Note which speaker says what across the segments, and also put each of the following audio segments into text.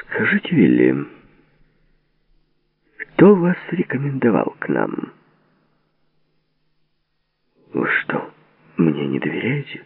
Speaker 1: Скажите, Вилли, кто вас рекомендовал к нам? Вы что, мне не доверяете?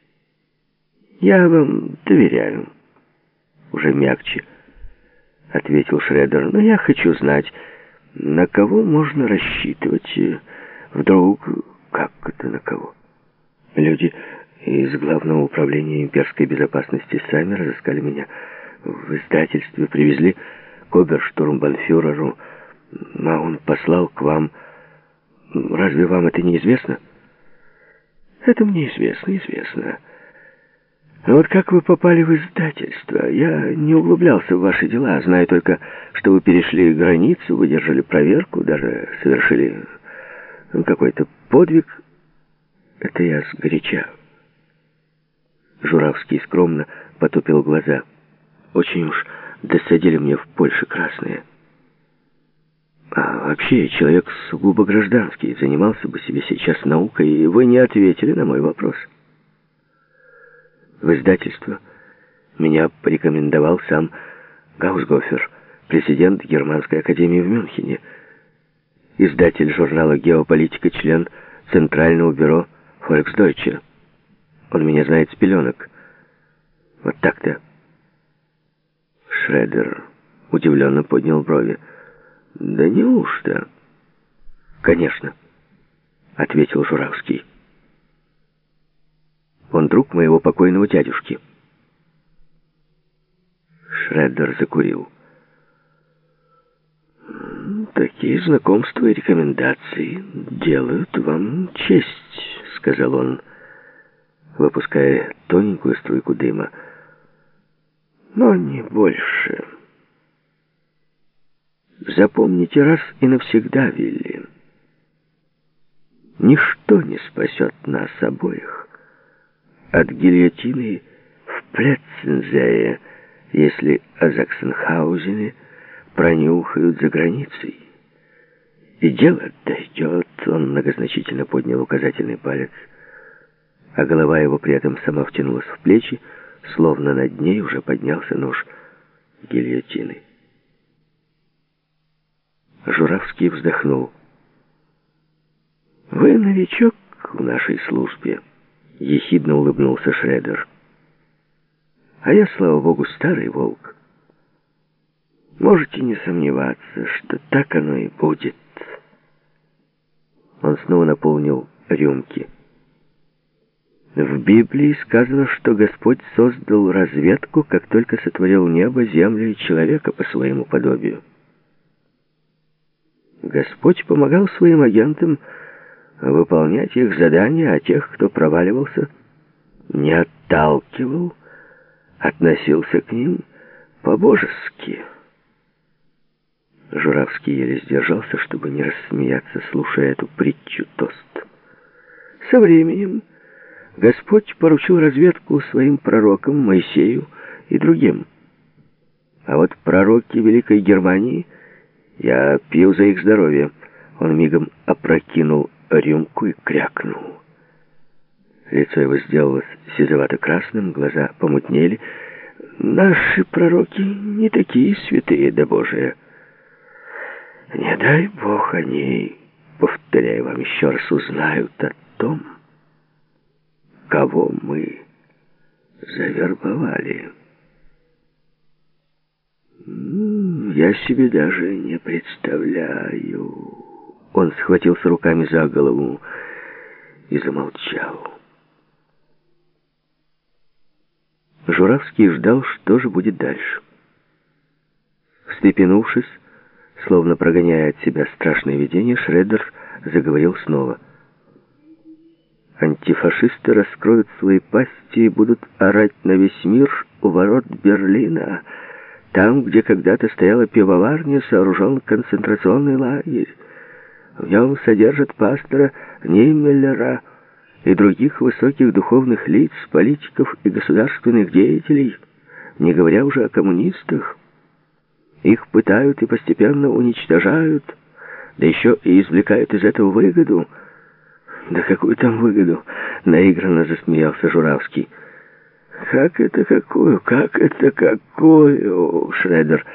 Speaker 1: Я вам доверяю. Уже мягче ответил Шредер. Но я хочу знать, на кого можно рассчитывать. Вдруг... Как это на кого? Люди из Главного управления имперской безопасности сами разыскали меня в издательстве, привезли к оберштурмбанфюреру, а он послал к вам. Разве вам это не известно? Это мне известно. Но вот как вы попали в издательство? Я не углублялся в ваши дела, знаю только, что вы перешли границу, выдержали проверку, даже совершили какой-то подвиг. Это я сгоряча. Журавский скромно потупил глаза. Очень уж досадили мне в Польше красные. А вообще, я человек сугубо гражданский, занимался бы себе сейчас наукой, и вы не ответили на мой вопрос. В издательство меня порекомендовал сам Гаусгофер, президент Германской академии в Мюнхене, издатель журнала «Геополитика», член Центрального бюро «Фольксдойче». Он меня знает с пеленок. Вот так-то. Шредер удивленно поднял брови. «Да неужто?» «Конечно», — ответил Журавский. «Он друг моего покойного дядюшки». Шредер закурил. «Такие знакомства и рекомендации делают вам честь», — сказал он, выпуская тоненькую струйку дыма. «Но не больше. Запомните раз и навсегда, Вилли, ничто не спасет нас обоих от гильотины в Плетцензее, если о Заксенхаузене пронюхают за границей. И дело дойдет». Он многозначительно поднял указательный палец, а голова его при этом сама втянулась в плечи, словно над ней уже поднялся нож гильотины. Журавский вздохнул. «Вы новичок в нашей службе», — ехидно улыбнулся Шредер. «А я, слава богу, старый волк. Можете не сомневаться, что так оно и будет». Он снова наполнил рюмки. В Библии сказано, что Господь создал разведку, как только сотворил небо, землю и человека по своему подобию. Господь помогал своим агентам выполнять их задания, а тех, кто проваливался, не отталкивал, относился к ним по-божески. Журавский еле сдержался, чтобы не рассмеяться, слушая эту притчу-тост. Со временем Господь поручил разведку своим пророкам Моисею и другим. А вот пророки Великой Германии, я пью за их здоровье. Он мигом опрокинул рюмку и крякнул. Лицо его сделалось сизовато-красным, глаза помутнели. Наши пророки не такие святые да Божие. Не дай Бог они, повторяю вам еще раз, узнают о том, кого мы завербовали. Я себе даже не представляю. Он схватился руками за голову и замолчал. Журавский ждал, что же будет дальше. Встрепенувшись, словно прогоняя от себя страшное видение, Шредер заговорил снова. Антифашисты раскроют свои пасти и будут орать на весь мир у ворот Берлина. Там, где когда-то стояла пивоварня, сооружен концентрационный лагерь. В нем содержат пастора Ниммеллера и других высоких духовных лиц, политиков и государственных деятелей, не говоря уже о коммунистах. Их пытают и постепенно уничтожают, да еще и извлекают из этого выгоду. Да какую там выгоду? Наигранно засмеялся Журавский. Как это какую? Как это какую? Шредер